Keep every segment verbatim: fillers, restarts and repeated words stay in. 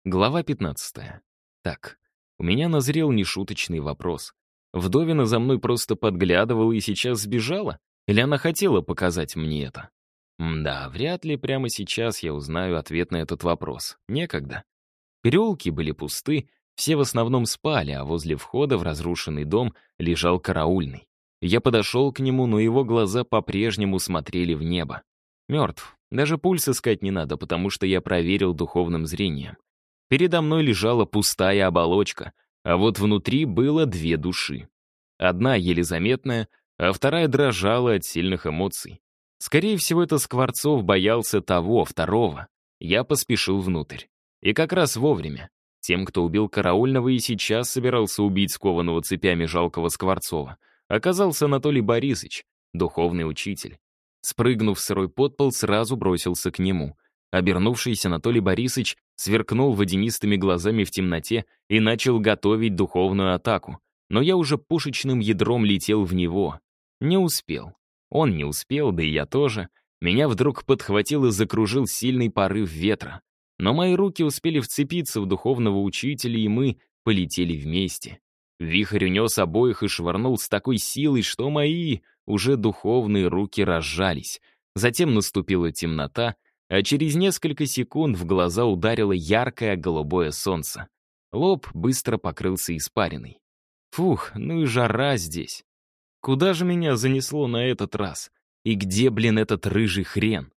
Глава пятнадцатая. Так, у меня назрел нешуточный вопрос. Вдовина за мной просто подглядывала и сейчас сбежала? Или она хотела показать мне это? Мда, вряд ли прямо сейчас я узнаю ответ на этот вопрос. Некогда. Переулки были пусты, все в основном спали, а возле входа в разрушенный дом лежал караульный. Я подошел к нему, но его глаза по-прежнему смотрели в небо. Мертв. Даже пульс искать не надо, потому что я проверил духовным зрением. Передо мной лежала пустая оболочка, а вот внутри было две души. Одна еле заметная, а вторая дрожала от сильных эмоций. Скорее всего, это Скворцов боялся того, второго. Я поспешил внутрь. И как раз вовремя. Тем, кто убил караульного и сейчас собирался убить скованного цепями жалкого Скворцова, оказался Анатолий Борисович, духовный учитель. Спрыгнув в сырой подпол, сразу бросился к нему. Обернувшийся Анатолий Борисович сверкнул водянистыми глазами в темноте и начал готовить духовную атаку. Но я уже пушечным ядром летел в него. Не успел. Он не успел, да и я тоже. Меня вдруг подхватил и закружил сильный порыв ветра. Но мои руки успели вцепиться в духовного учителя, и мы полетели вместе. Вихрь унес обоих и швырнул с такой силой, что мои уже духовные руки разжались. Затем наступила темнота, а через несколько секунд в глаза ударило яркое голубое солнце. Лоб быстро покрылся испариной. Фух, ну и жара здесь. Куда же меня занесло на этот раз? И где, блин, этот рыжий хрен?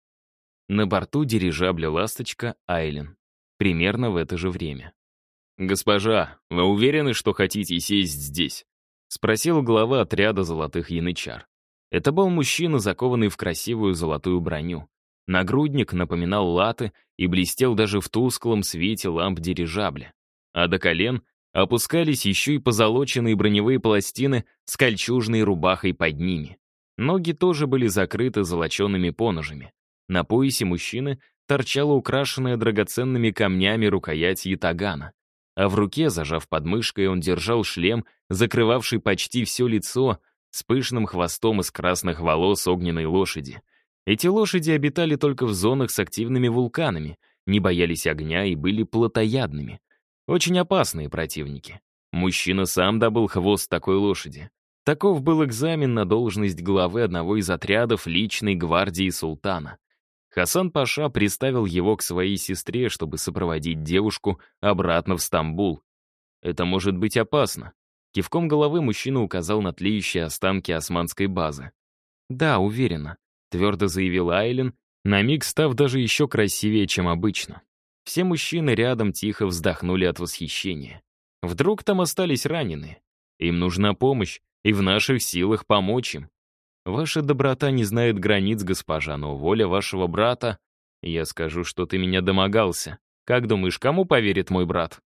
На борту дирижабля «Ласточка» Айлен. Примерно в это же время. «Госпожа, вы уверены, что хотите сесть здесь?» — спросил глава отряда золотых янычар. Это был мужчина, закованный в красивую золотую броню. Нагрудник напоминал латы и блестел даже в тусклом свете ламп дирижабля. А до колен опускались еще и позолоченные броневые пластины с кольчужной рубахой под ними. Ноги тоже были закрыты золочеными поножами. На поясе мужчины торчала украшенная драгоценными камнями рукоять ятагана. А в руке, зажав подмышкой, он держал шлем, закрывавший почти все лицо, с пышным хвостом из красных волос огненной лошади. Эти лошади обитали только в зонах с активными вулканами, не боялись огня и были плотоядными. Очень опасные противники. Мужчина сам добыл хвост такой лошади. Таков был экзамен на должность главы одного из отрядов личной гвардии султана. Хасан-паша приставил его к своей сестре, чтобы сопроводить девушку обратно в Стамбул. «Это может быть опасно». Кивком головы мужчина указал на тлеющие останки османской базы. «Да, уверена», — твердо заявил Айлен, на миг став даже еще красивее, чем обычно. Все мужчины рядом тихо вздохнули от восхищения. Вдруг там остались раненые. Им нужна помощь, и в наших силах помочь им. Ваша доброта не знает границ, госпожа, но воля вашего брата... Я скажу, что ты меня домогался. Как думаешь, кому поверит мой брат?»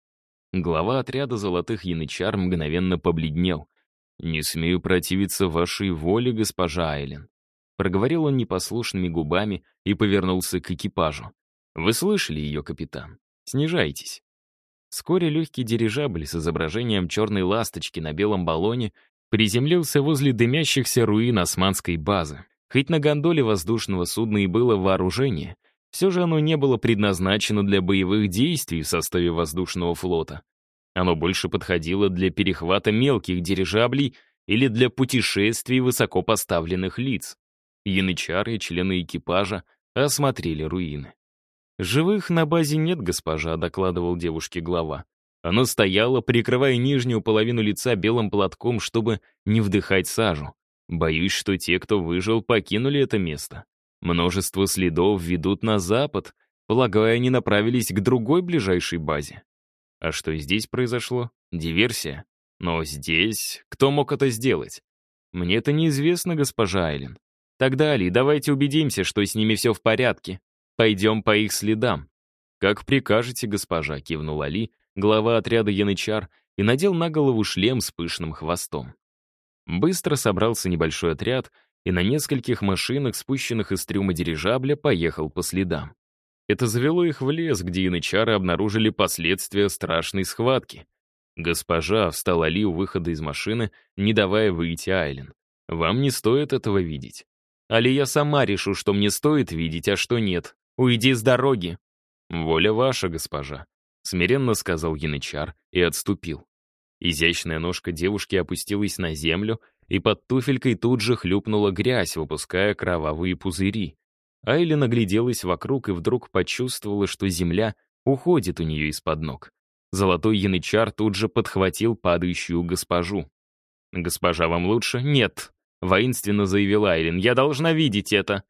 Глава отряда золотых янычар мгновенно побледнел. «Не смею противиться вашей воле, госпожа Айлен». Проговорил он непослушными губами и повернулся к экипажу. «Вы слышали ее, капитан? Снижайтесь». Вскоре легкий дирижабль с изображением черной ласточки на белом баллоне приземлился возле дымящихся руин османской базы. Хоть на гондоле воздушного судна и было вооружение, все же оно не было предназначено для боевых действий в составе воздушного флота. Оно больше подходило для перехвата мелких дирижаблей или для путешествий высокопоставленных лиц. Янычары и члены экипажа осмотрели руины. «Живых на базе нет, госпожа», — докладывал девушке глава. Она стояла, прикрывая нижнюю половину лица белым платком, чтобы не вдыхать сажу. Боюсь, что те, кто выжил, покинули это место. Множество следов ведут на запад, полагаю, они направились к другой ближайшей базе. А что здесь произошло? Диверсия? Но здесь... Кто мог это сделать? Мне это неизвестно, госпожа Айлен. Тогда, Али, давайте убедимся, что с ними все в порядке. Пойдем по их следам. Как прикажете, госпожа, кивнул Али, глава отряда янычар, и надел на голову шлем с пышным хвостом. Быстро собрался небольшой отряд и на нескольких машинах, спущенных из трюма дирижабля, поехал по следам. Это завело их в лес, где янычары обнаружили последствия страшной схватки. «Госпожа», — встал Али у выхода из машины, не давая выйти Айлен. «Вам не стоит этого видеть». «Али, я сама решу, что мне стоит видеть, а что нет. Уйди с дороги». «Воля ваша, госпожа», — смиренно сказал янычар и отступил. Изящная ножка девушки опустилась на землю, и под туфелькой тут же хлюпнула грязь, выпуская кровавые пузыри. Айлин огляделась вокруг и вдруг почувствовала, что земля уходит у нее из-под ног. Золотой янычар тут же подхватил падающую госпожу. «Госпожа, вам лучше?» «Нет», — воинственно заявила Айлин, — «я должна видеть это».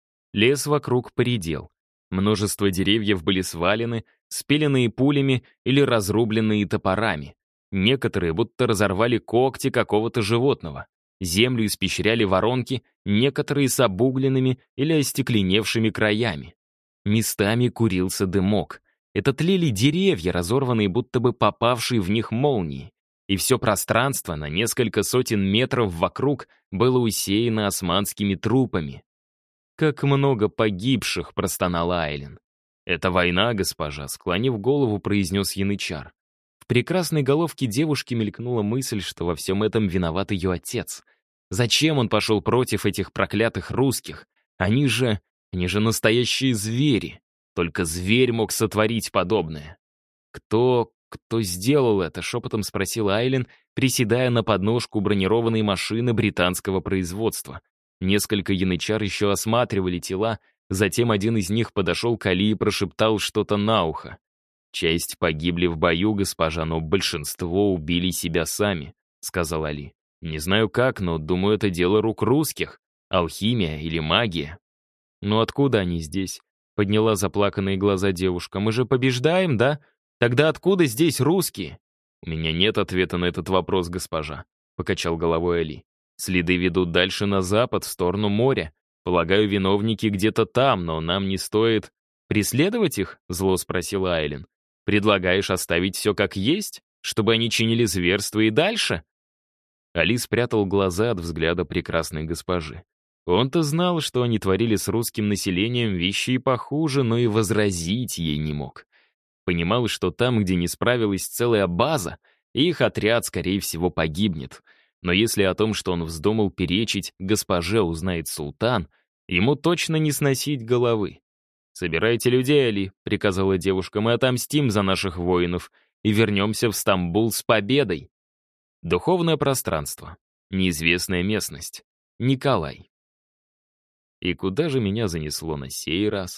Лес вокруг поредел. Множество деревьев были свалены, спиленные пулями или разрубленные топорами. Некоторые будто разорвали когти какого-то животного. Землю испещряли воронки, некоторые с обугленными или остекленевшими краями. Местами курился дымок. Это тлели деревья, разорванные будто бы попавшие в них молнии. И все пространство на несколько сотен метров вокруг было усеяно османскими трупами. «Как много погибших!» — простонала Айлин. «Это война, госпожа», — склонив голову, произнес янычар. В прекрасной головке девушки мелькнула мысль, что во всем этом виноват ее отец. Зачем он пошел против этих проклятых русских? Они же... они же настоящие звери. Только зверь мог сотворить подобное. «Кто... кто сделал это?» — шепотом спросила Айлин, приседая на подножку бронированной машины британского производства. Несколько янычар еще осматривали тела, затем один из них подошел к Али и прошептал что-то на ухо. «Часть погибли в бою, госпожа, но большинство убили себя сами», — сказал Али. «Не знаю как, но думаю, это дело рук русских. Алхимия или магия». «Ну откуда они здесь?» — подняла заплаканные глаза девушка. «Мы же побеждаем, да? Тогда откуда здесь русские?» «У меня нет ответа на этот вопрос, госпожа», — покачал головой Али. «Следы ведут дальше на запад, в сторону моря. Полагаю, виновники где-то там, но нам не стоит...» «Преследовать их?» — зло спросила Айлин. «Предлагаешь оставить все как есть, чтобы они чинили зверство и дальше?» Али спрятал глаза от взгляда прекрасной госпожи. Он-то знал, что они творили с русским населением вещи и похуже, но и возразить ей не мог. Понимал, что там, где не справилась целая база, их отряд, скорее всего, погибнет. Но если о том, что он вздумал перечить, госпоже узнает султан, ему точно не сносить головы. «Собирайте людей, Али», — приказала девушка, — «мы отомстим за наших воинов и вернемся в Стамбул с победой». Духовное пространство. Неизвестная местность. Николай. И куда же меня занесло на сей раз?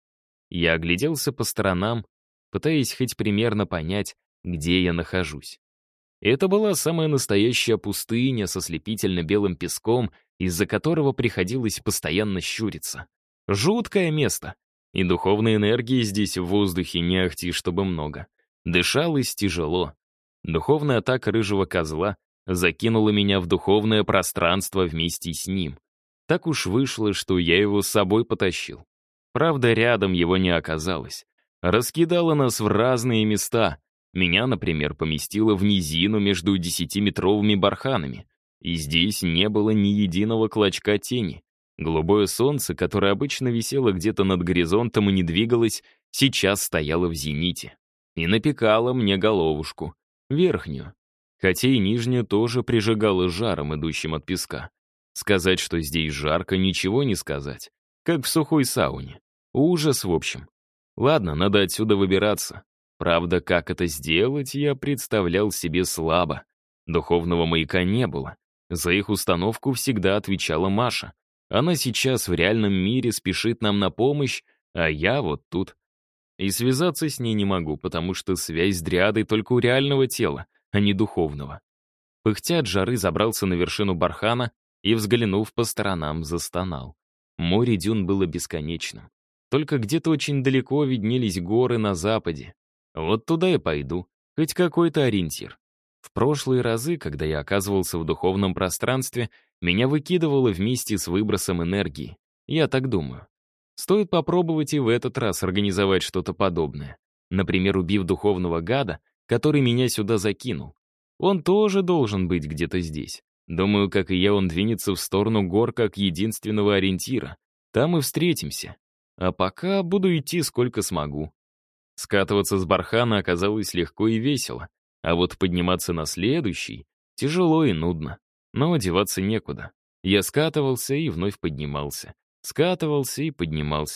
Я огляделся по сторонам, пытаясь хоть примерно понять, где я нахожусь. Это была самая настоящая пустыня со слепительно-белым песком, из-за которого приходилось постоянно щуриться. Жуткое место. И духовной энергии здесь в воздухе не ахти, чтобы много. Дышалось тяжело. Духовная атака рыжего козла закинула меня в духовное пространство вместе с ним. Так уж вышло, что я его с собой потащил. Правда, рядом его не оказалось. Раскидало нас в разные места. Меня, например, поместило в низину между десятиметровыми барханами. И здесь не было ни единого клочка тени. Голубое солнце, которое обычно висело где-то над горизонтом и не двигалось, сейчас стояло в зените. И напекало мне головушку. Верхнюю. Хотя и нижнюю тоже прижигало жаром, идущим от песка. Сказать, что здесь жарко, ничего не сказать. Как в сухой сауне. Ужас, в общем. Ладно, надо отсюда выбираться. Правда, как это сделать, я представлял себе слабо. Духовного маяка не было. За их установку всегда отвечала Маша. Она сейчас в реальном мире спешит нам на помощь, а я вот тут. И связаться с ней не могу, потому что связь с дриадой только у реального тела, а не духовного. Пыхтя от жары забрался на вершину бархана и, взглянув по сторонам, застонал. Море дюн было бесконечным. Только где-то очень далеко виднелись горы на западе. Вот туда и пойду, хоть какой-то ориентир. В прошлые разы, когда я оказывался в духовном пространстве, меня выкидывало вместе с выбросом энергии. Я так думаю. Стоит попробовать и в этот раз организовать что-то подобное. Например, убив духовного гада, который меня сюда закинул. Он тоже должен быть где-то здесь. Думаю, как и я, он двинется в сторону гор как единственного ориентира. Там и встретимся. А пока буду идти сколько смогу. Скатываться с бархана оказалось легко и весело. А вот подниматься на следующий тяжело и нудно. Но одеваться некуда. Я скатывался и вновь поднимался. Скатывался и поднимался.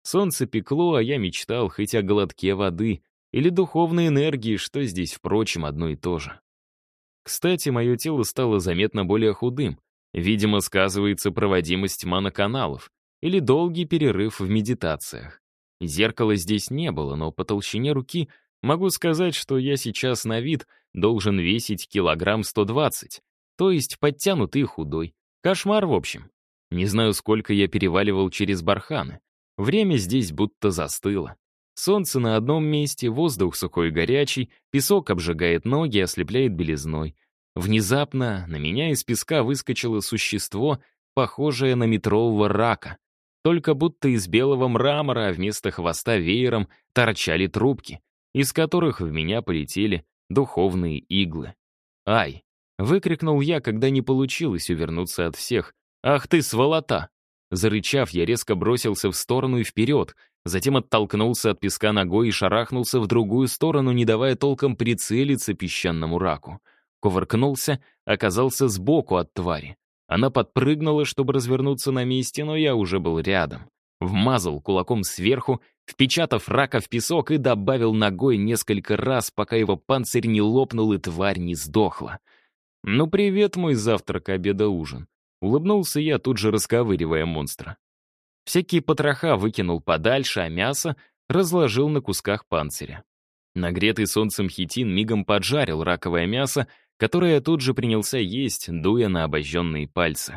Солнце пекло, а я мечтал хоть о глотке воды или духовной энергии, что здесь, впрочем, одно и то же. Кстати, мое тело стало заметно более худым. Видимо, сказывается проводимость маноканалов или долгий перерыв в медитациях. Зеркала здесь не было, но по толщине руки могу сказать, что я сейчас на вид должен весить килограмм сто двадцать, то есть подтянутый и худой. Кошмар, в общем. Не знаю, сколько я переваливал через барханы. Время здесь будто застыло. Солнце на одном месте, воздух сухой и горячий, песок обжигает ноги, ослепляет белизной. Внезапно на меня из песка выскочило существо, похожее на метрового рака. Только будто из белого мрамора, а вместо хвоста веером торчали трубки, из которых в меня полетели духовные иглы. «Ай!» — выкрикнул я, когда не получилось увернуться от всех. «Ах ты, сволота!» Зарычав, я резко бросился в сторону и вперед, затем оттолкнулся от песка ногой и шарахнулся в другую сторону, не давая толком прицелиться песчаному раку. Кувыркнулся, оказался сбоку от твари. Она подпрыгнула, чтобы развернуться на месте, но я уже был рядом. Вмазал кулаком сверху, впечатав рака в песок и добавил ногой несколько раз, пока его панцирь не лопнул и тварь не сдохла. «Ну привет, мой завтрак, обед, ужин». Улыбнулся я, тут же расковыривая монстра. Всякие потроха выкинул подальше, а мясо разложил на кусках панциря. Нагретый солнцем хитин мигом поджарил раковое мясо, которое я тут же принялся есть, дуя на обожженные пальцы.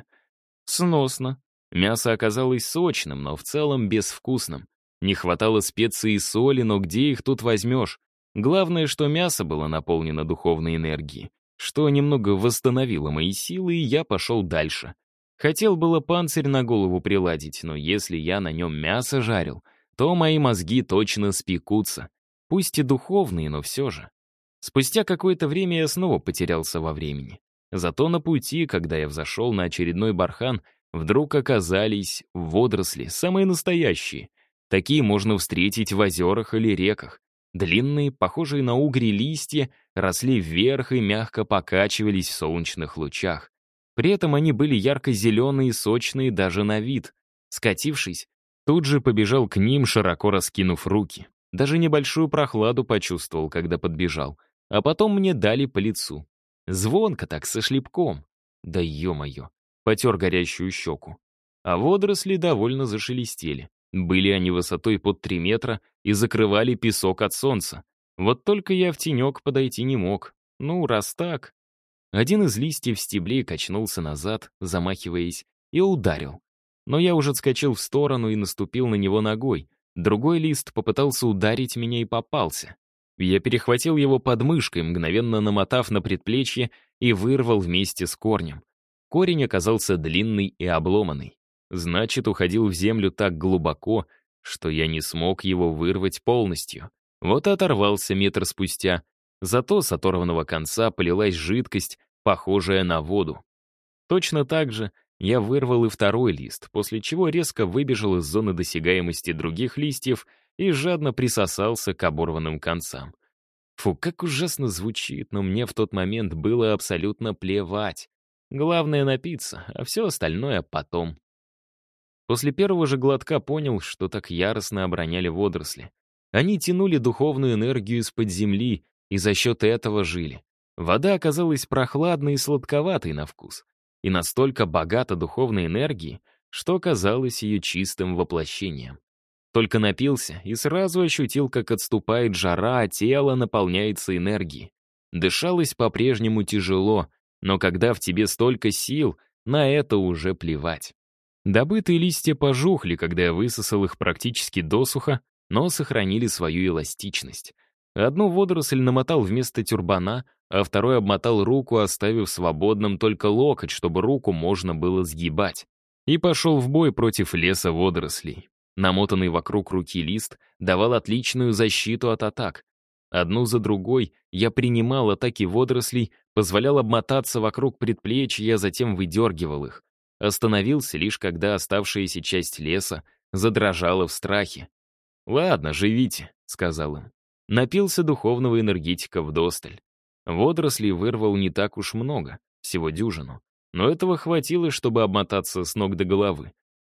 Сносно. Мясо оказалось сочным, но в целом безвкусным. Не хватало специй и соли, но где их тут возьмешь? Главное, что мясо было наполнено духовной энергией, что немного восстановило мои силы, и я пошел дальше. Хотел было панцирь на голову приладить, но если я на нем мясо жарил, то мои мозги точно спекутся. Пусть и духовные, но все же. Спустя какое-то время я снова потерялся во времени. Зато на пути, когда я взошел на очередной бархан, вдруг оказались водоросли, самые настоящие. Такие можно встретить в озерах или реках. Длинные, похожие на угри листья, росли вверх и мягко покачивались в солнечных лучах. При этом они были ярко-зеленые и сочные даже на вид. Скатившись, тут же побежал к ним, широко раскинув руки. Даже небольшую прохладу почувствовал, когда подбежал. А потом мне дали по лицу. Звонко так, со шлепком. Да ё-моё. Потер горящую щеку. А водоросли довольно зашелестели. Были они высотой под три метра и закрывали песок от солнца. Вот только я в тенек подойти не мог. Ну, раз так. Один из листьев стеблей качнулся назад, замахиваясь, и ударил. Но я уже отскочил в сторону и наступил на него ногой. Другой лист попытался ударить меня и попался. Я перехватил его подмышкой, мгновенно намотав на предплечье и вырвал вместе с корнем. Корень оказался длинный и обломанный. Значит, уходил в землю так глубоко, что я не смог его вырвать полностью. Вот и оторвался метр спустя. Зато с оторванного конца полилась жидкость, похожая на воду. Точно так же я вырвал и второй лист, после чего резко выбежал из зоны досягаемости других листьев и жадно присосался к оборванным концам. Фу, как ужасно звучит, но мне в тот момент было абсолютно плевать. Главное напиться, а все остальное потом. После первого же глотка понял, что так яростно обороняли водоросли. Они тянули духовную энергию из-под земли и за счет этого жили. Вода оказалась прохладной и сладковатой на вкус, и настолько богата духовной энергией, что казалось ее чистым воплощением. Только напился и сразу ощутил, как отступает жара, а тело наполняется энергией. Дышалось по-прежнему тяжело, но когда в тебе столько сил, на это уже плевать. Добытые листья пожухли, когда я высосал их практически досуха, но сохранили свою эластичность. Одну водоросль намотал вместо тюрбана, а второй обмотал руку, оставив свободным только локоть, чтобы руку можно было сгибать. И пошел в бой против леса водорослей. Намотанный вокруг руки лист давал отличную защиту от атак. Одну за другой я принимал атаки водорослей, позволял обмотаться вокруг предплечья, а затем выдергивал их. Остановился лишь когда оставшаяся часть леса задрожала в страхе. «Ладно, живите», — сказал им. Напился духовного энергетика вдосталь. Водорослей вырвал не так уж много, всего дюжину. Но этого хватило, чтобы обмотаться с ног до головы.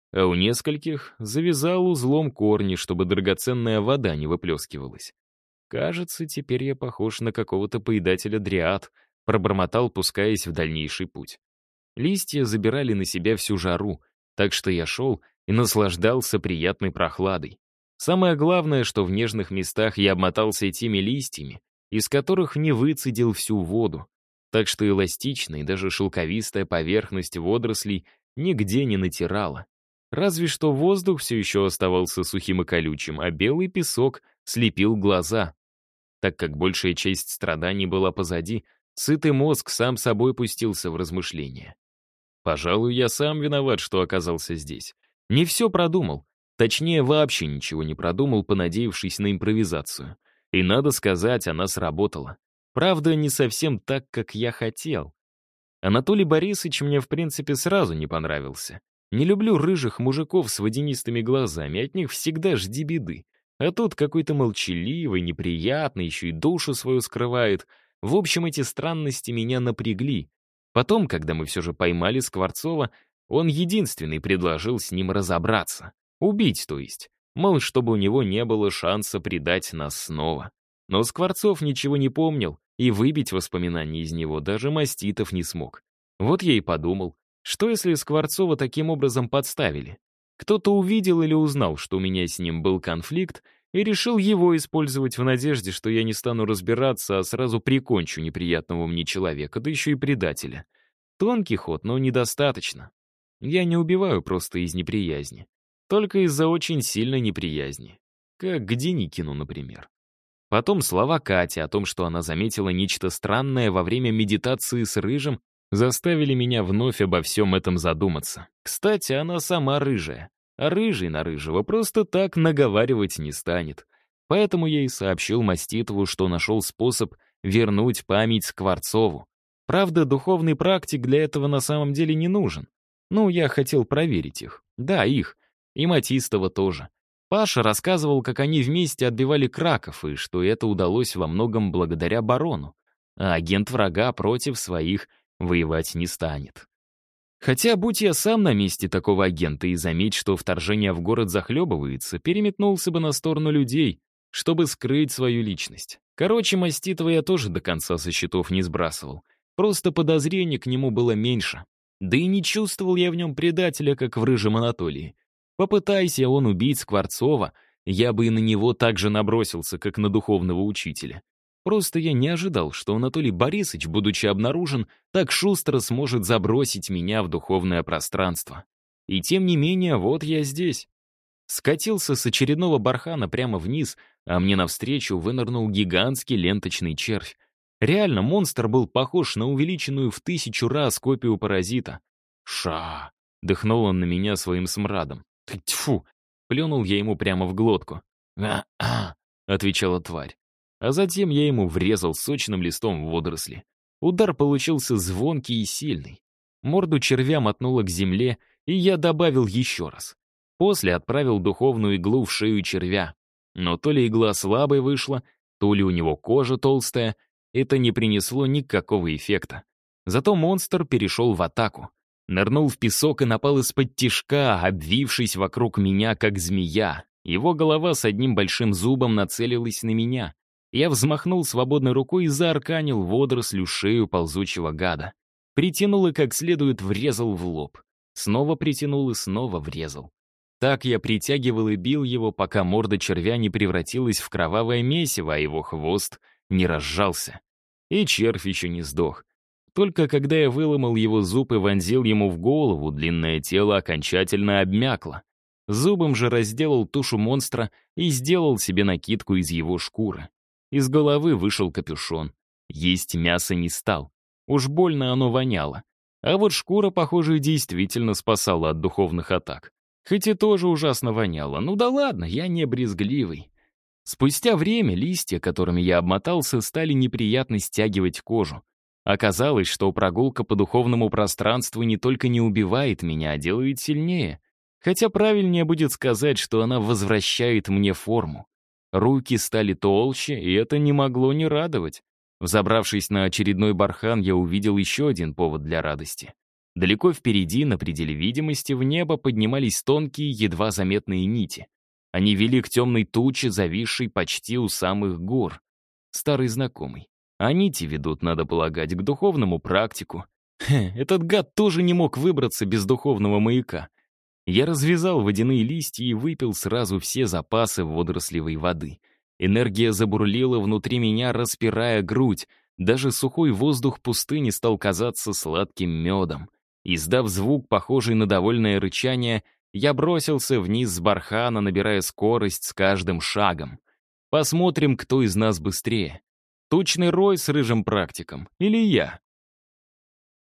а у нескольких завязал узлом корни, чтобы драгоценная вода не выплескивалась. «Кажется, теперь я похож на какого-то поедателя дриад», — пробормотал, пускаясь в дальнейший путь. Листья забирали на себя всю жару, так что я шел и наслаждался приятной прохладой. Самое главное, что в нежных местах я обмотался теми листьями, из которых не выцедил всю воду, так что эластичная и даже шелковистая поверхность водорослей нигде не натирала. Разве что воздух все еще оставался сухим и колючим, а белый песок слепил глаза. Так как большая часть страданий была позади, сытый мозг сам собой пустился в размышления. Пожалуй, я сам виноват, что оказался здесь. Не все продумал. Точнее, вообще ничего не продумал, понадеявшись на импровизацию. И, надо сказать, она сработала. Правда, не совсем так, как я хотел. Анатолий Борисович мне, в принципе, сразу не понравился. Не люблю рыжих мужиков с водянистыми глазами, от них всегда жди беды. А тут какой-то молчаливый, неприятный, еще и душу свою скрывает. В общем, эти странности меня напрягли. Потом, когда мы все же поймали Скворцова, он единственный предложил с ним разобраться. Убить, то есть. Мол, чтобы у него не было шанса предать нас снова. Но Скворцов ничего не помнил, и выбить воспоминания из него даже Маститов не смог. Вот я и подумал, что если Скворцова таким образом подставили? Кто-то увидел или узнал, что у меня с ним был конфликт, и решил его использовать в надежде, что я не стану разбираться, а сразу прикончу неприятного мне человека, да еще и предателя. Тонкий ход, но недостаточно. Я не убиваю просто из неприязни. Только из-за очень сильной неприязни. Как к Деникину, например. Потом слова Кати о том, что она заметила нечто странное во время медитации с Рыжим, заставили меня вновь обо всем этом задуматься. Кстати, она сама рыжая. А рыжий на рыжего просто так наговаривать не станет. Поэтому я и сообщил Маститову, что нашел способ вернуть память Скворцову. Правда, духовный практик для этого на самом деле не нужен. Ну, я хотел проверить их. Да, их. И Матистова тоже. Паша рассказывал, как они вместе отбивали краков, и что это удалось во многом благодаря барону. А агент врага против своих воевать не станет. Хотя, будь я сам на месте такого агента и заметь, что вторжение в город захлебывается, переметнулся бы на сторону людей, чтобы скрыть свою личность. Короче, Маститова я тоже до конца со счетов не сбрасывал. Просто подозрений к нему было меньше. Да и не чувствовал я в нем предателя, как в Рыжем Анатолии. Попытайся он убить Скворцова, я бы и на него так же набросился, как на духовного учителя. Просто я не ожидал, что Анатолий Борисович, будучи обнаружен, так шустро сможет забросить меня в духовное пространство. И тем не менее, вот я здесь. Скатился с очередного бархана прямо вниз, а мне навстречу вынырнул гигантский ленточный червь. Реально, монстр был похож на увеличенную в тысячу раз копию паразита. «Ша!» — дыхнул он на меня своим смрадом. «Тьфу!» — плюнул я ему прямо в глотку. «А-а!» — отвечала тварь. А затем я ему врезал сочным листом в водоросли. Удар получился звонкий и сильный. Морду червя мотнуло к земле, и я добавил еще раз. После отправил духовную иглу в шею червя. Но то ли игла слабой вышла, то ли у него кожа толстая, это не принесло никакого эффекта. Зато монстр перешел в атаку. Нырнул в песок и напал из-под тишка, обвившись вокруг меня, как змея. Его голова с одним большим зубом нацелилась на меня. Я взмахнул свободной рукой и заарканил водорослю шею ползучего гада. Притянул и как следует врезал в лоб. Снова притянул и снова врезал. Так я притягивал и бил его, пока морда червя не превратилась в кровавое месиво, а его хвост не разжался. И червь еще не сдох. Только когда я выломал его зуб и вонзил ему в голову, длинное тело окончательно обмякло. Зубом же разделал тушу монстра и сделал себе накидку из его шкуры. Из головы вышел капюшон. Есть мясо не стал. Уж больно оно воняло. А вот шкура, похоже, действительно спасала от духовных атак. Хоть и тоже ужасно воняло. Ну да ладно, я не брезгливый. Спустя время листья, которыми я обмотался, стали неприятно стягивать кожу. Оказалось, что прогулка по духовному пространству не только не убивает меня, а делает сильнее. Хотя правильнее будет сказать, что она возвращает мне форму. Руки стали толще, и это не могло не радовать. Взобравшись на очередной бархан, я увидел еще один повод для радости. Далеко впереди, на пределе видимости, в небо поднимались тонкие, едва заметные нити. Они вели к темной туче, зависшей почти у самых гор. Старый знакомый. А нити ведут, надо полагать, к духовному практику. Хе, этот гад тоже не мог выбраться без духовного маяка. Я развязал водяные листья и выпил сразу все запасы водорослевой воды. Энергия забурлила внутри меня, распирая грудь. Даже сухой воздух пустыни стал казаться сладким медом. Издав звук, похожий на довольное рычание, я бросился вниз с бархана, набирая скорость с каждым шагом. Посмотрим, кто из нас быстрее. Тучный Рой с рыжим практиком или я?